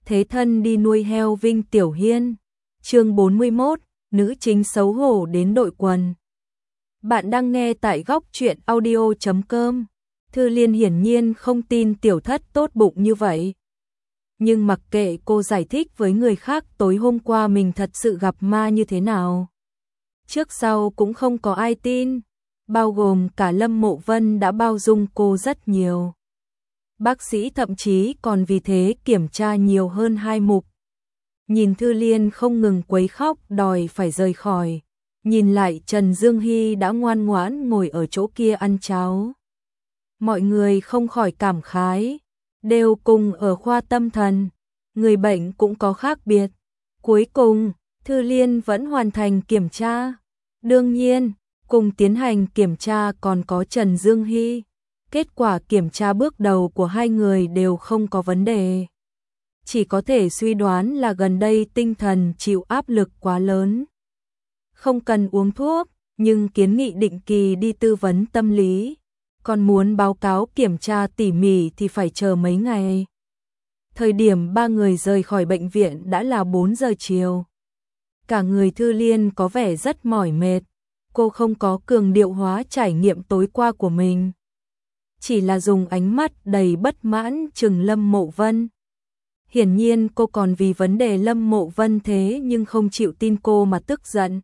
thế thân đi nuôi heo Vinh Tiểu Hiên. Chương 41, nữ chính xấu hổ đến đội quần. Bạn đang nghe tại góc truyện audio.com. Thư Liên hiển nhiên không tin Tiểu Thất tốt bụng như vậy. Nhưng mặc kệ cô giải thích với người khác tối hôm qua mình thật sự gặp ma như thế nào, trước sau cũng không có ai tin, bao gồm cả Lâm Mộ Vân đã bao dung cô rất nhiều. Bác sĩ thậm chí còn vì thế kiểm tra nhiều hơn 2 mục. Nhìn Thư Liên không ngừng quấy khóc đòi phải rời khỏi, nhìn lại Trần Dương Hy đã ngoan ngoãn ngồi ở chỗ kia ăn cháo. Mọi người không khỏi cảm khái, đều cùng ở khoa tâm thần, người bệnh cũng có khác biệt. Cuối cùng, Thư Liên vẫn hoàn thành kiểm tra. Đương nhiên, cùng tiến hành kiểm tra còn có Trần Dương Hy. Kết quả kiểm tra bước đầu của hai người đều không có vấn đề. Chỉ có thể suy đoán là gần đây tinh thần chịu áp lực quá lớn. Không cần uống thuốc, nhưng kiến nghị định kỳ đi tư vấn tâm lý. Còn muốn báo cáo kiểm tra tỉ mỉ thì phải chờ mấy ngày. Thời điểm ba người rời khỏi bệnh viện đã là 4 giờ chiều. Cả người Thư Liên có vẻ rất mỏi mệt. Cô không có cường điệu hóa trải nghiệm tối qua của mình, chỉ là dùng ánh mắt đầy bất mãn trừng Lâm Mộ Vân. Hiển nhiên cô còn vì vấn đề Lâm Mộ Vân thế nhưng không chịu tin cô mà tức giận.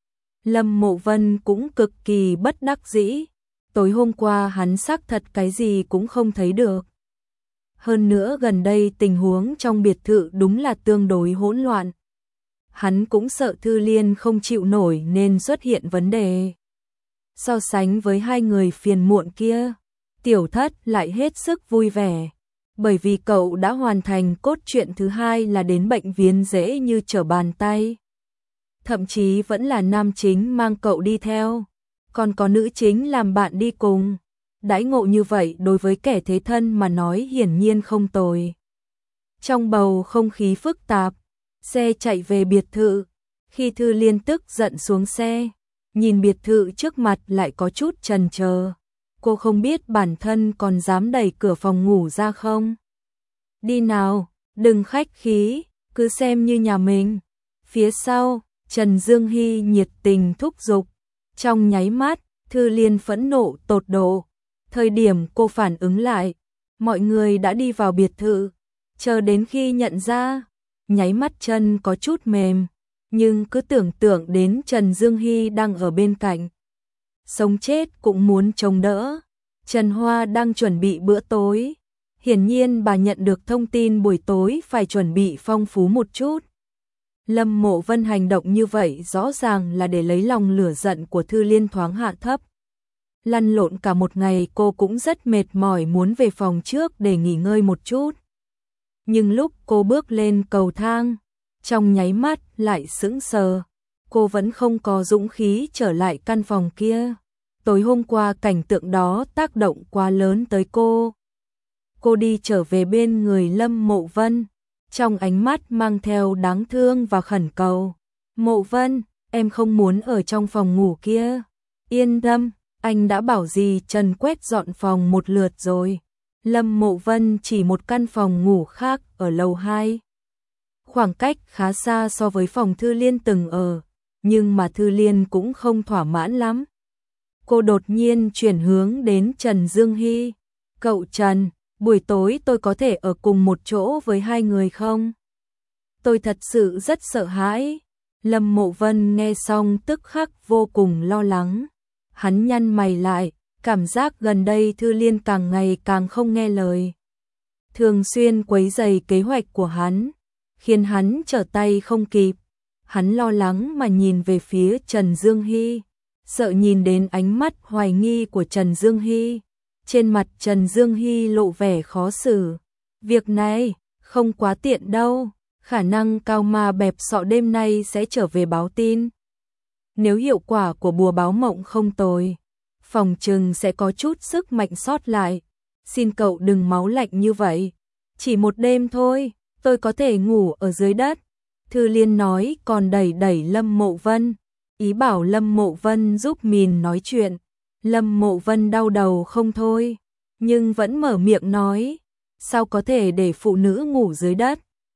Lâm Mộ Vân cũng cực kỳ bất đắc dĩ. Tối hôm qua hắn xác thật cái gì cũng không thấy được. Hơn nữa gần đây tình huống trong biệt thự đúng là tương đối hỗn loạn. Hắn cũng sợ Thư Liên không chịu nổi nên xuất hiện vấn đề. So sánh với hai người phiền muộn kia, Tiểu Thất lại hết sức vui vẻ, bởi vì cậu đã hoàn thành cốt truyện thứ hai là đến bệnh viện dễ như trở bàn tay. Thậm chí vẫn là nam chính mang cậu đi theo, còn có nữ chính làm bạn đi cùng. Đãi ngộ như vậy đối với kẻ thế thân mà nói hiển nhiên không tồi. Trong bầu không khí phức tạp, xe chạy về biệt thự. Khi Thư Liên tức giận xuống xe, nhìn biệt thự trước mặt lại có chút chần chờ. Cô không biết bản thân còn dám đẩy cửa phòng ngủ ra không. Đi nào, đừng khách khí, cứ xem như nhà mình. Phía sau, Trần Dương Hy nhiệt tình thúc giục. Trong nháy mắt, Thư Liên phẫn nộ tột độ. Thời điểm cô phản ứng lại, mọi người đã đi vào biệt thự. Chờ đến khi nhận ra, nháy mắt chân có chút mềm, nhưng cứ tưởng tượng đến Trần Dương Hy đang ở bên cạnh, sống chết cũng muốn chống đỡ. Trần Hoa đang chuẩn bị bữa tối. Hiển nhiên bà nhận được thông tin buổi tối phải chuẩn bị phong phú một chút. Lâm Mộ Vân hành động như vậy rõ ràng là để lấy lòng lửa giận của Thư Liên thoáng hạ thấp. Lăn lộn cả một ngày cô cũng rất mệt mỏi muốn về phòng trước để nghỉ ngơi một chút. Nhưng lúc cô bước lên cầu thang, trong nháy mắt lại sững sờ. Cô vẫn không có dũng khí trở lại căn phòng kia. Tối hôm qua cảnh tượng đó tác động quá lớn tới cô. Cô đi trở về bên người Lâm Mộ Vân, trong ánh mắt mang theo đáng thương và khẩn cầu. Mộ Vân, em không muốn ở trong phòng ngủ kia. Yên tâm, anh đã bảo dì Trần quét dọn phòng một lượt rồi. Lâm Mộ Vân chỉ một căn phòng ngủ khác ở lầu 2. Khoảng cách khá xa so với phòng Thư Liên từng ở, nhưng mà Thư Liên cũng không thỏa mãn lắm. Cô đột nhiên chuyển hướng đến Trần Dương Hy. Cậu Trần, buổi tối tôi có thể ở cùng một chỗ với hai người không? Tôi thật sự rất sợ hãi. Lâm Mộ Vân nghe xong tức khắc vô cùng lo lắng. Hắn nhăn mày lại, cảm giác gần đây Thư Liên càng ngày càng không nghe lời. Thường xuyên quấy rầy kế hoạch của hắn, khiến hắn trở tay không kịp. Hắn lo lắng mà nhìn về phía Trần Dương Hy, sợ nhìn đến ánh mắt hoài nghi của Trần Dương Hy. Trên mặt Trần Dương Hy lộ vẻ khó xử. Việc này không quá tiện đâu, khả năng cao ma bẹp sọ đêm nay sẽ trở về báo tin. Nếu hiệu quả của bùa báo mộng không tồi, phòng trừng sẽ có chút sức mạnh sót lại. Xin cậu đừng máu lạnh như vậy. Chỉ một đêm thôi, tôi có thể ngủ ở dưới đất. Thư Liên nói còn đẩy đẩy Lâm Mộ Vân, ý bảo Lâm Mộ Vân giúp mình nói chuyện. Lâm Mộ Vân đau đầu không thôi, nhưng vẫn mở miệng nói, sao có thể để phụ nữ ngủ dưới đất.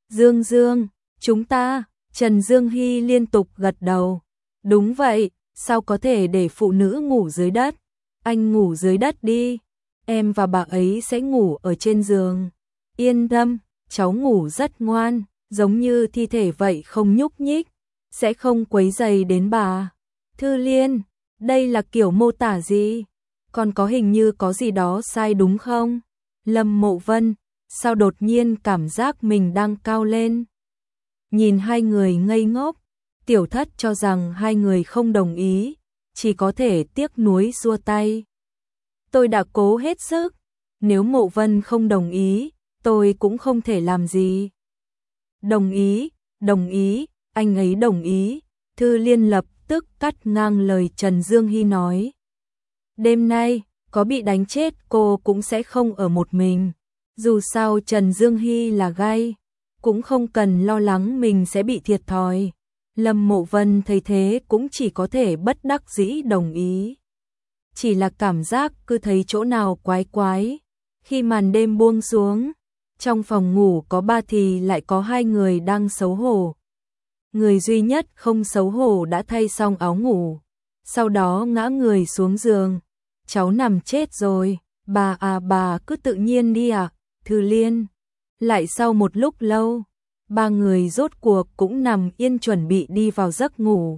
Dương Dương, chúng ta, Trần Dương Hy liên tục gật đầu. Đúng vậy, sao có thể để phụ nữ ngủ dưới đất? Anh ngủ dưới đất đi, em và bà ấy sẽ ngủ ở trên giường. Yên tâm, cháu ngủ rất ngoan, giống như thi thể vậy không nhúc nhích, sẽ không quấy rầy đến bà. Thư Liên, đây là kiểu mô tả gì? Còn có hình như có gì đó sai đúng không? Lâm Mộ Vân, sao đột nhiên cảm giác mình đang cao lên? Nhìn hai người ngây ngốc, Tiểu Thất cho rằng hai người không đồng ý, chỉ có thể tiếc nuối xua tay. Tôi đã cố hết sức, nếu Mộ Vân không đồng ý, tôi cũng không thể làm gì. Đồng ý, anh ấy đồng ý. Thư Liên lập tức cắt ngang lời Trần Dương Hy nói. Đêm nay, có bị đánh chết cô cũng sẽ không ở một mình. Dù sao Trần Dương Hy là gai, cũng không cần lo lắng mình sẽ bị thiệt thòi. Lâm Mộ Vân thấy thế cũng chỉ có thể bất đắc dĩ đồng ý. Chỉ là cảm giác cứ thấy chỗ nào quái quái. Khi màn đêm buông xuống, trong phòng ngủ có ba thì lại có hai người đang xấu hổ. Người duy nhất không xấu hổ đã thay xong áo ngủ, sau đó ngã người xuống giường. Cháu nằm chết rồi, bà cứ tự nhiên đi ạ. Thư Liên. Lại sau một lúc lâu, ba người rốt cuộc cũng nằm yên chuẩn bị đi vào giấc ngủ.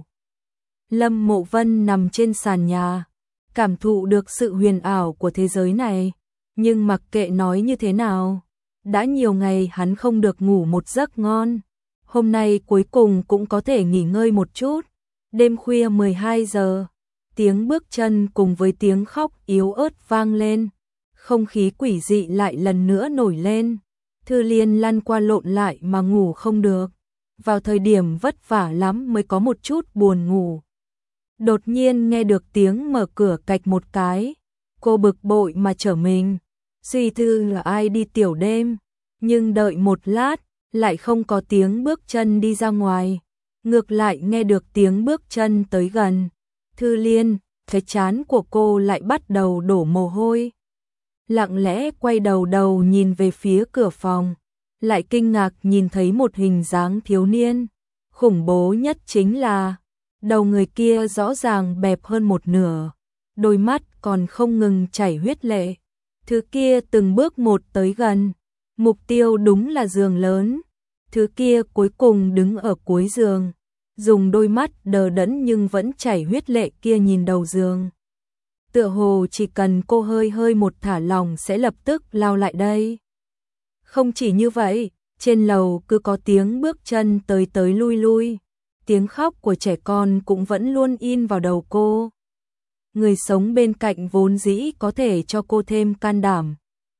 Lâm Mộ Vân nằm trên sàn nhà, cảm thụ được sự huyền ảo của thế giới này, nhưng mặc kệ nói như thế nào, đã nhiều ngày hắn không được ngủ một giấc ngon. Hôm nay cuối cùng cũng có thể nghỉ ngơi một chút. Đêm khuya 12 giờ, tiếng bước chân cùng với tiếng khóc yếu ớt vang lên. Không khí quỷ dị lại lần nữa nổi lên. Thư Liên lăn qua lộn lại mà ngủ không được. Vào thời điểm vất vả lắm mới có một chút buồn ngủ. Đột nhiên nghe được tiếng mở cửa cạch một cái. Cô bực bội mà trở mình. Suy tư là ai đi tiểu đêm. Nhưng đợi một lát, lại không có tiếng bước chân đi ra ngoài. Ngược lại nghe được tiếng bước chân tới gần. Thư Liên, cái trán của cô lại bắt đầu đổ mồ hôi. Lặng lẽ quay đầu nhìn về phía cửa phòng, lại kinh ngạc nhìn thấy một hình dáng thiếu niên. Khủng bố nhất chính là, đầu người kia rõ ràng bẹp hơn một nửa, đôi mắt còn không ngừng chảy huyết lệ. Thứ kia từng bước một tới gần, mục tiêu đúng là giường lớn. Thứ kia cuối cùng đứng ở cuối giường, dùng đôi mắt đờ đẫn nhưng vẫn chảy huyết lệ kia nhìn đầu giường. Tựa hồ chỉ cần cô hơi một thả lòng sẽ lập tức lao lại đây. Không chỉ như vậy, trên lầu cứ có tiếng bước chân tới lui. Tiếng khóc của trẻ con cũng vẫn luôn in vào đầu cô. Người sống bên cạnh vốn dĩ có thể cho cô thêm can đảm,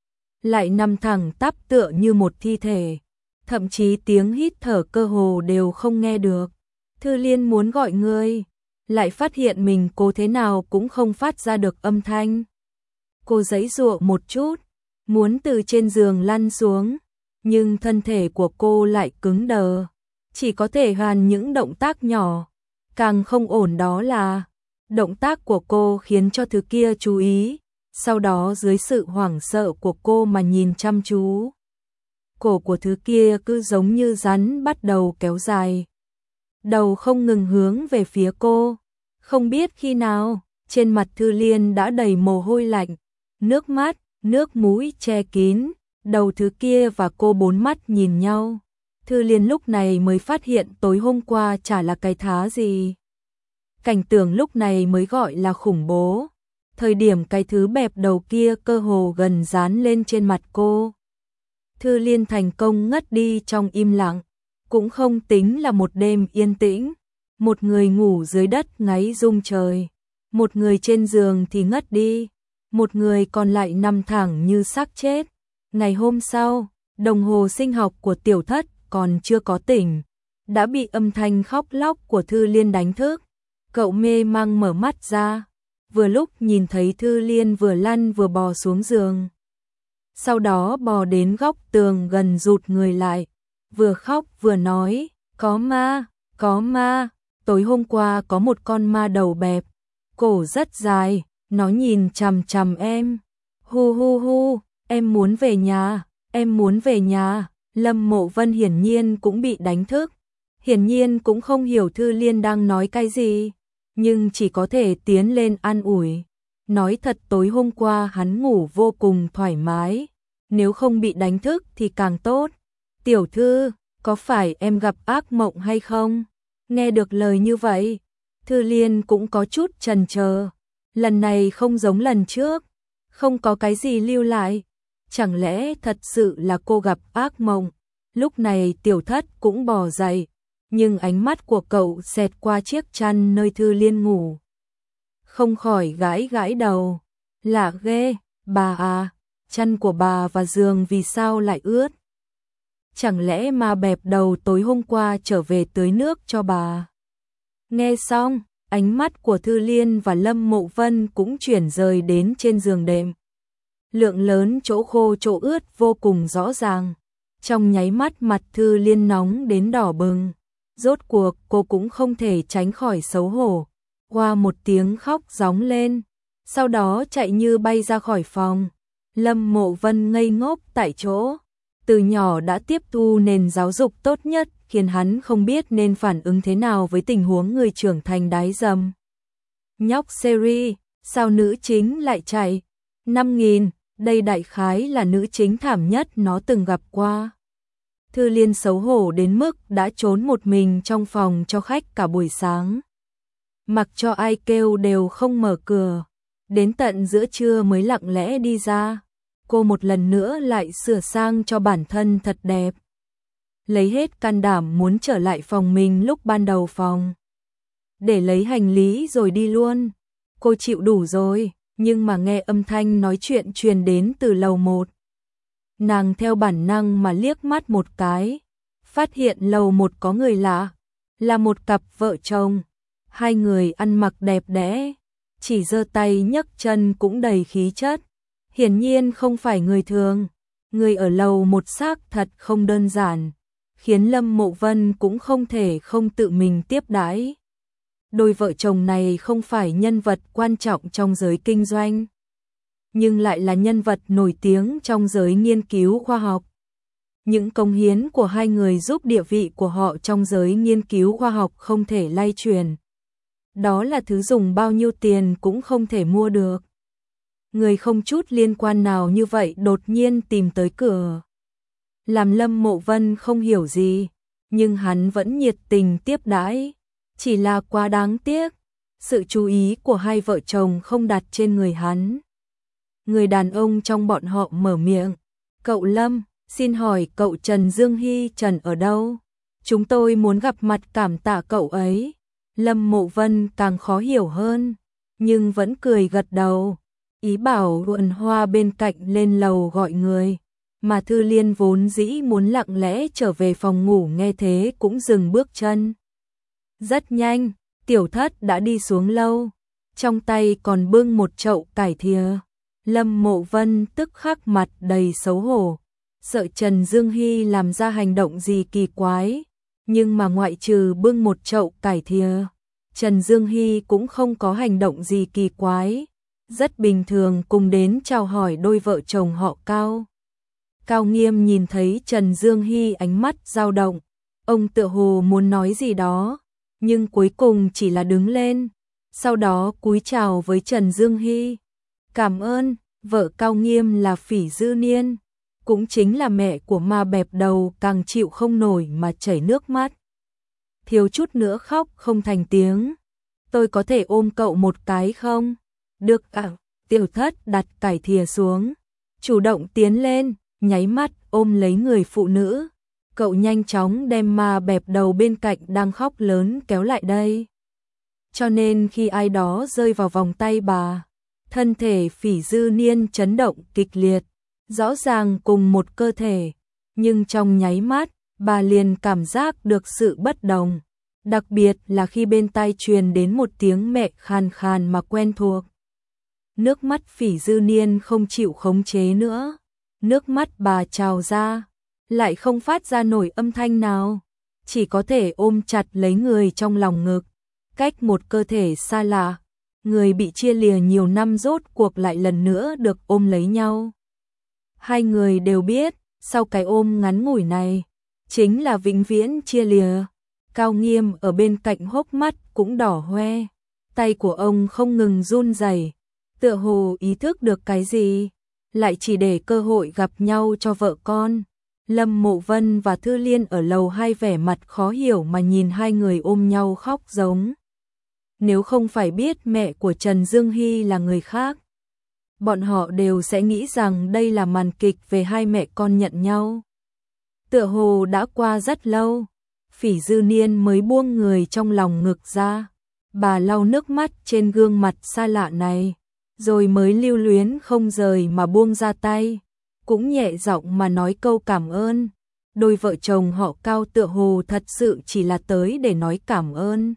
lại nằm thẳng tắp tựa như một thi thể. Thậm chí tiếng hít thở cơ hồ đều không nghe được. Thư Liên muốn gọi người, lại phát hiện mình cô thế nào cũng không phát ra được âm thanh. Cô giãy giụa một chút, muốn từ trên giường lăn xuống, nhưng thân thể của cô lại cứng đờ, chỉ có thể hoàn những động tác nhỏ. Càng không ổn đó là, động tác của cô khiến cho thứ kia chú ý, sau đó dưới sự hoảng sợ của cô mà nhìn chăm chú. Cổ của thứ kia cứ giống như rắn bắt đầu kéo dài. Đầu không ngừng hướng về phía cô. Không biết khi nào, trên mặt Thư Liên đã đầy mồ hôi lạnh, nước mắt, nước mũi che kín, đầu thứ kia và cô bốn mắt nhìn nhau. Thư Liên lúc này mới phát hiện tối hôm qua chả là cái thá gì. Cảnh tượng lúc này mới gọi là khủng bố. Thời điểm cái thứ bẹp đầu kia cơ hồ gần dán lên trên mặt cô. Thư Liên thành công ngất đi trong im lặng, cũng không tính là một đêm yên tĩnh. Một người ngủ dưới đất ngáy rung trời, một người trên giường thì ngất đi, một người còn lại nằm thẳng như xác chết. Ngày hôm sau, đồng hồ sinh học của Tiểu Thất còn chưa có tỉnh, đã bị âm thanh khóc lóc của Thư Liên đánh thức. Cậu mê mang mở mắt ra, vừa lúc nhìn thấy Thư Liên vừa lăn vừa bò xuống giường. Sau đó bò đến góc tường gần rụt người lại, vừa khóc vừa nói, có ma, tối hôm qua có một con ma đầu bẹp, cổ rất dài, nó nhìn chằm chằm em. Hu, em muốn về nhà, Lâm Mộ Vân hiển nhiên cũng bị đánh thức. Hiển nhiên cũng không hiểu Thư Liên đang nói cái gì, nhưng chỉ có thể tiến lên an ủi. Nói thật tối hôm qua hắn ngủ vô cùng thoải mái, nếu không bị đánh thức thì càng tốt. Tiểu thư, có phải em gặp ác mộng hay không? Nghe được lời như vậy, Thư Liên cũng có chút chần chờ. Lần này không giống lần trước, không có cái gì lưu lại. Chẳng lẽ thật sự là cô gặp ác mộng? Lúc này Tiểu Thất cũng bò dậy, nhưng ánh mắt của cậu xẹt qua chiếc chăn nơi Thư Liên ngủ. Không khỏi gãi gãi đầu. Lạ ghê, bà à, chăn của bà và giường vì sao lại ướt? Chẳng lẽ ma bẹp đầu tối hôm qua trở về tưới nước cho bà? Nghe xong, ánh mắt của Thư Liên và Lâm Mộ Vân cũng chuyển rời đến trên giường đệm. Lượng lớn chỗ khô chỗ ướt vô cùng rõ ràng. Trong nháy mắt mặt Thư Liên nóng đến đỏ bừng. Rốt cuộc cô cũng không thể tránh khỏi xấu hổ. Qua một tiếng khóc gióng lên, sau đó chạy như bay ra khỏi phòng. Lâm Mộ Vân ngây ngốc tại chỗ. Từ nhỏ đã tiếp thu nền giáo dục tốt nhất, khiến hắn không biết nên phản ứng thế nào với tình huống người trưởng thành đái dầm. Nhóc series, sao nữ chính lại chạy? 5.000, đây đại khái là nữ chính thảm nhất nó từng gặp qua. Thư Liên xấu hổ đến mức đã trốn một mình trong phòng cho khách cả buổi sáng. Mặc cho ai kêu đều không mở cửa. Đến tận giữa trưa mới lặng lẽ đi ra. Cô một lần nữa lại sửa sang cho bản thân thật đẹp. Lấy hết can đảm muốn trở lại phòng mình lúc ban đầu phòng. Để lấy hành lý rồi đi luôn. Cô chịu đủ rồi, nhưng mà nghe âm thanh nói chuyện truyền đến từ lầu 1. Nàng theo bản năng mà liếc mắt một cái. Phát hiện lầu 1 có người lạ. Là một cặp vợ chồng. Hai người ăn mặc đẹp đẽ. Chỉ giơ tay nhấc chân cũng đầy khí chất. Hiển nhiên không phải người thường. Người ở lầu 1 xác thật không đơn giản, khiến Lâm Mộ Vân cũng không thể không tự mình tiếp đãi. Đôi vợ chồng này không phải nhân vật quan trọng trong giới kinh doanh, nhưng lại là nhân vật nổi tiếng trong giới nghiên cứu khoa học. Những cống hiến của hai người giúp địa vị của họ trong giới nghiên cứu khoa học không thể lay truyền. Đó là thứ dùng bao nhiêu tiền cũng không thể mua được. Người không chút liên quan nào như vậy đột nhiên tìm tới cửa. Làm Lâm Mộ Vân không hiểu gì, nhưng hắn vẫn nhiệt tình tiếp đãi. Chỉ là quá đáng tiếc, sự chú ý của hai vợ chồng không đặt trên người hắn. Người đàn ông trong bọn họ mở miệng. Cậu Lâm, xin hỏi cậu Trần Dương Hy Trần ở đâu? Chúng tôi muốn gặp mặt cảm tạ cậu ấy. Lâm Mộ Vân càng khó hiểu hơn, nhưng vẫn cười gật đầu. Ý bảo Ruộn Hoa bên cạnh lên lầu gọi người, mà Thư Liên vốn dĩ muốn lặng lẽ trở về phòng ngủ nghe thế cũng dừng bước chân. Rất nhanh, Tiểu Thất đã đi xuống lâu, trong tay còn bưng một chậu cải thìa. Lâm Mộ Vân tức khắc mặt đầy xấu hổ, sợ Trần Dương Hy làm ra hành động gì kỳ quái, nhưng mà ngoại trừ bưng một chậu cải thìa, Trần Dương Hy cũng không có hành động gì kỳ quái. Rất bình thường cùng đến chào hỏi đôi vợ chồng họ Cao. Cao Nghiêm nhìn thấy Trần Dương Hy ánh mắt dao động, ông tựa hồ muốn nói gì đó, nhưng cuối cùng chỉ là đứng lên, sau đó cúi chào với Trần Dương Hy. Cảm ơn, vợ Cao Nghiêm là Phỉ Dư Niên, cũng chính là mẹ của ma bẹp đầu càng chịu không nổi mà chảy nước mắt. Thiếu chút nữa khóc không thành tiếng. Tôi có thể ôm cậu một cái không? Được ạ. Tiểu Thất đặt cải thìa xuống, chủ động tiến lên, nháy mắt ôm lấy người phụ nữ. Cậu nhanh chóng đem ma bẹp đầu bên cạnh đang khóc lớn kéo lại đây. Cho nên khi ai đó rơi vào vòng tay bà, thân thể Phỉ Dư Niên chấn động kịch liệt, rõ ràng cùng một cơ thể, nhưng trong nháy mắt, bà liền cảm giác được sự bất đồng, đặc biệt là khi bên tai truyền đến một tiếng mẹ khàn khàn mà quen thuộc. Nước mắt Phỉ Dư Niên không chịu khống chế nữa, nước mắt bà trào ra, lại không phát ra nổi âm thanh nào, chỉ có thể ôm chặt lấy người trong lòng ngực, cách một cơ thể xa lạ, người bị chia lìa nhiều năm rốt cuộc lại lần nữa được ôm lấy nhau. Hai người đều biết, sau cái ôm ngắn ngủi này, chính là vĩnh viễn chia lìa. Cao Nghiêm ở bên cạnh hốc mắt cũng đỏ hoe, tay của ông không ngừng run rẩy, tựa hồ ý thức được cái gì, lại chỉ để cơ hội gặp nhau cho vợ con. Lâm Mộ Vân và Thư Liên ở lầu 2 vẻ mặt khó hiểu mà nhìn hai người ôm nhau khóc giống. Nếu không phải biết mẹ của Trần Dương Hy là người khác, bọn họ đều sẽ nghĩ rằng đây là màn kịch về hai mẹ con nhận nhau. Tựa hồ đã qua rất lâu, Phỉ Dư Niên mới buông người trong lòng ngực ra. Bà lau nước mắt trên gương mặt xa lạ này, rồi mới lưu luyến không rời mà buông ra tay, cũng nhẹ giọng mà nói câu cảm ơn. Đôi vợ chồng họ Cao tựa hồ thật sự chỉ là tới để nói cảm ơn.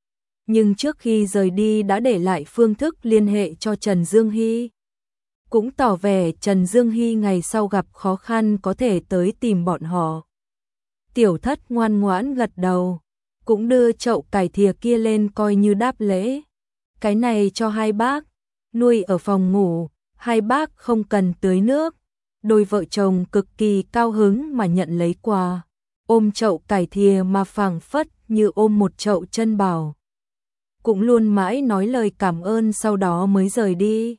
Nhưng trước khi rời đi đã để lại phương thức liên hệ cho Trần Dương Hy. Cũng tỏ vẻ Trần Dương Hy ngày sau gặp khó khăn có thể tới tìm bọn họ. Tiểu Thất ngoan ngoãn gật đầu, cũng đưa chậu cải thìa kia lên coi như đáp lễ. Cái này cho hai bác, nuôi ở phòng ngủ, hai bác không cần tưới nước. Đôi vợ chồng cực kỳ cao hứng mà nhận lấy quà, ôm chậu cải thìa mà phảng phất như ôm một chậu chân bảo. Cũng luôn mãi nói lời cảm ơn sau đó mới rời đi.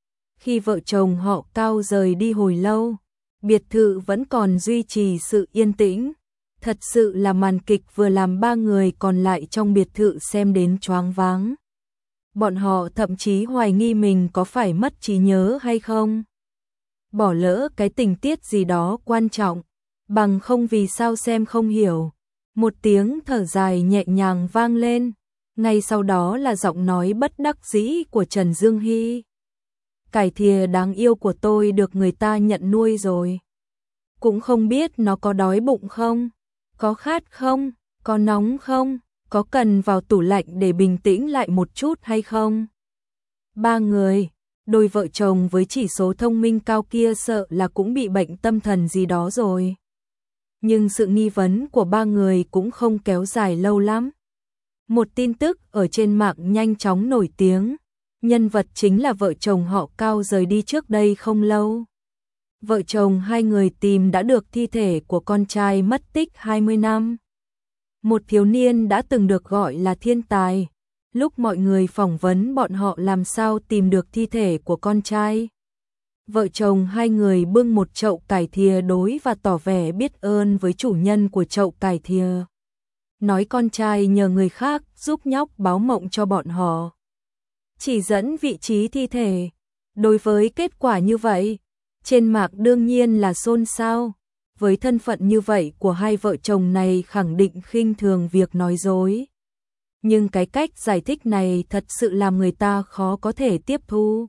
Khi vợ chồng họ Cao rời đi hồi lâu, biệt thự vẫn còn duy trì sự yên tĩnh. Thật sự là màn kịch vừa làm ba người còn lại trong biệt thự xem đến choáng váng. Bọn họ thậm chí hoài nghi mình có phải mất trí nhớ hay không. Bỏ lỡ cái tình tiết gì đó quan trọng, bằng không vì sao xem không hiểu. Một tiếng thở dài nhẹ nhàng vang lên, ngay sau đó là giọng nói bất đắc dĩ của Trần Dương Hy. Cải thìa đáng yêu của tôi được người ta nhận nuôi rồi. Cũng không biết nó có đói bụng không, có khát không, có nóng không, có cần vào tủ lạnh để bình tĩnh lại một chút hay không. Ba người, đôi vợ chồng với chỉ số thông minh cao kia sợ là cũng bị bệnh tâm thần gì đó rồi. Nhưng sự nghi vấn của ba người cũng không kéo dài lâu lắm. Một tin tức ở trên mạng nhanh chóng nổi tiếng. Nhân vật chính là vợ chồng họ Cao rời đi trước đây không lâu. Vợ chồng hai người tìm đã được thi thể của con trai mất tích 20 năm. Một thiếu niên đã từng được gọi là thiên tài. Lúc mọi người phỏng vấn bọn họ làm sao tìm được thi thể của con trai. Vợ chồng hai người bưng một chậu cải thìa đối và tỏ vẻ biết ơn với chủ nhân của chậu cải thìa. Nói con trai nhờ người khác giúp nhóc báo mộng cho bọn họ, chỉ dẫn vị trí thi thể. Đối với kết quả như vậy, trên mạng đương nhiên là xôn xao. Với thân phận như vậy của hai vợ chồng này khẳng định khinh thường việc nói dối. Nhưng cái cách giải thích này thật sự làm người ta khó có thể tiếp thu.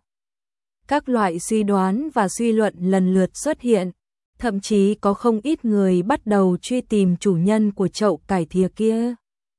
Các loại suy đoán và suy luận lần lượt xuất hiện, thậm chí có không ít người bắt đầu truy tìm chủ nhân của chậu cải thìa kia.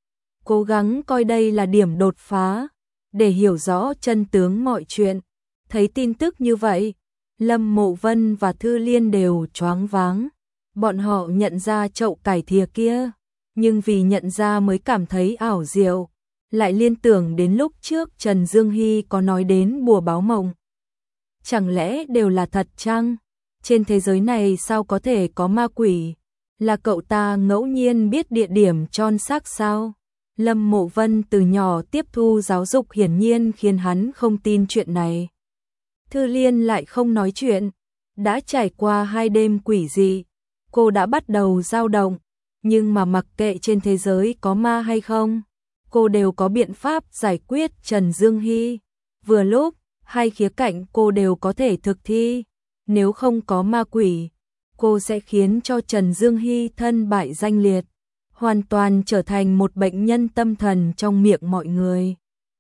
Cố gắng coi đây là điểm đột phá, để hiểu rõ chân tướng mọi chuyện. Thấy tin tức như vậy, Lâm Mộ Vân và Thư Liên đều choáng váng. Bọn họ nhận ra chậu cải thìa kia, nhưng vì nhận ra mới cảm thấy ảo diệu, lại liên tưởng đến lúc trước Trần Dương Hy có nói đến bùa báo mộng. Chẳng lẽ đều là thật chăng? Trên thế giới này sao có thể có ma quỷ? Là cậu ta ngẫu nhiên biết địa điểm chôn xác sao? Lâm Mộ Vân từ nhỏ tiếp thu giáo dục hiển nhiên khiến hắn không tin chuyện này. Thư Liên lại không nói chuyện. Đã trải qua 2 đêm quỷ dị, cô đã bắt đầu dao động. Nhưng mà mặc kệ trên thế giới có ma hay không, cô đều có biện pháp giải quyết Trần Dương Hy. Vừa lúc, hai khía cạnh cô đều có thể thực thi. Nếu không có ma quỷ, cô sẽ khiến cho Trần Dương Hy thân bại danh liệt, hoàn toàn trở thành một bệnh nhân tâm thần trong miệng mọi người.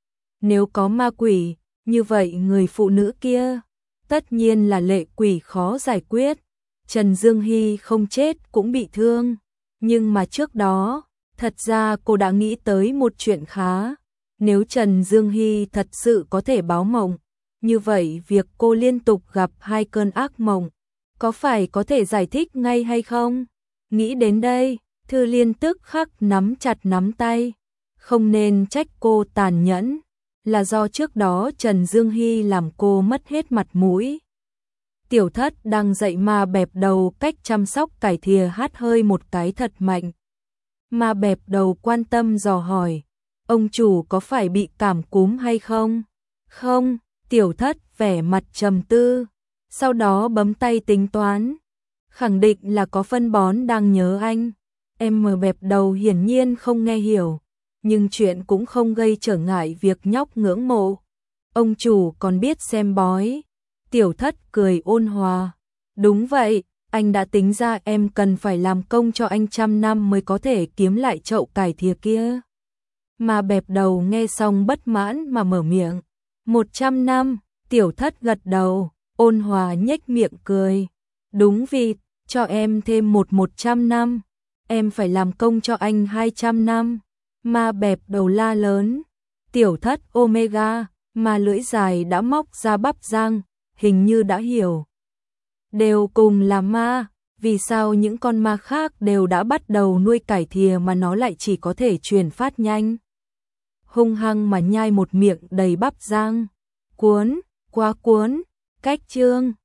Nếu có ma quỷ, như vậy người phụ nữ kia tất nhiên là lệ quỷ khó giải quyết. Trần Dương Hy không chết cũng bị thương. Nhưng mà trước đó, thật ra cô đã nghĩ tới một chuyện khá. Nếu Trần Dương Hy thật sự có thể báo mộng, như vậy việc cô liên tục gặp 2 cơn ác mộng, có phải có thể giải thích ngay hay không? Nghĩ đến đây, Thư Liên tức khắc nắm chặt nắm tay. Không nên trách cô tàn nhẫn, là do trước đó Trần Dương Hy làm cô mất hết mặt mũi. Tiểu Thất đang dạy ma bẹp đầu cách chăm sóc cải thìa hắt hơi một cái thật mạnh. Ma bẹp đầu quan tâm dò hỏi, ông chủ có phải bị cảm cúm hay không? Không, Tiểu Thất vẻ mặt trầm tư, sau đó bấm tay tính toán, khẳng định là có phân bón đang nhớ anh. Em mờ bẹp đầu hiển nhiên không nghe hiểu, nhưng chuyện cũng không gây trở ngại việc nhóc ngưỡng mộ. Ông chủ còn biết xem bói. Tiểu Thất cười ôn hòa. Đúng vậy, anh đã tính ra em cần phải làm công cho anh 100 năm mới có thể kiếm lại chậu cải thìa kia. Mà bẹp đầu nghe xong bất mãn mà mở miệng. 100 năm, Tiểu Thất gật đầu, ôn hòa nhếch miệng cười. Đúng vịt, cho em thêm 100 năm, em phải làm công cho anh 200 năm. Ma bẹp đầu la lớn. Tiểu Thất Omega, mà lưỡi dài đã móc ra bắp răng, hình như đã hiểu. Đều cùng là ma, vì sao những con ma khác đều đã bắt đầu nuôi cải thìa mà nó lại chỉ có thể truyền phát nhanh. Hung hăng mà nhai một miệng đầy bắp rang. Cuốn, quá cuốn, cách chương.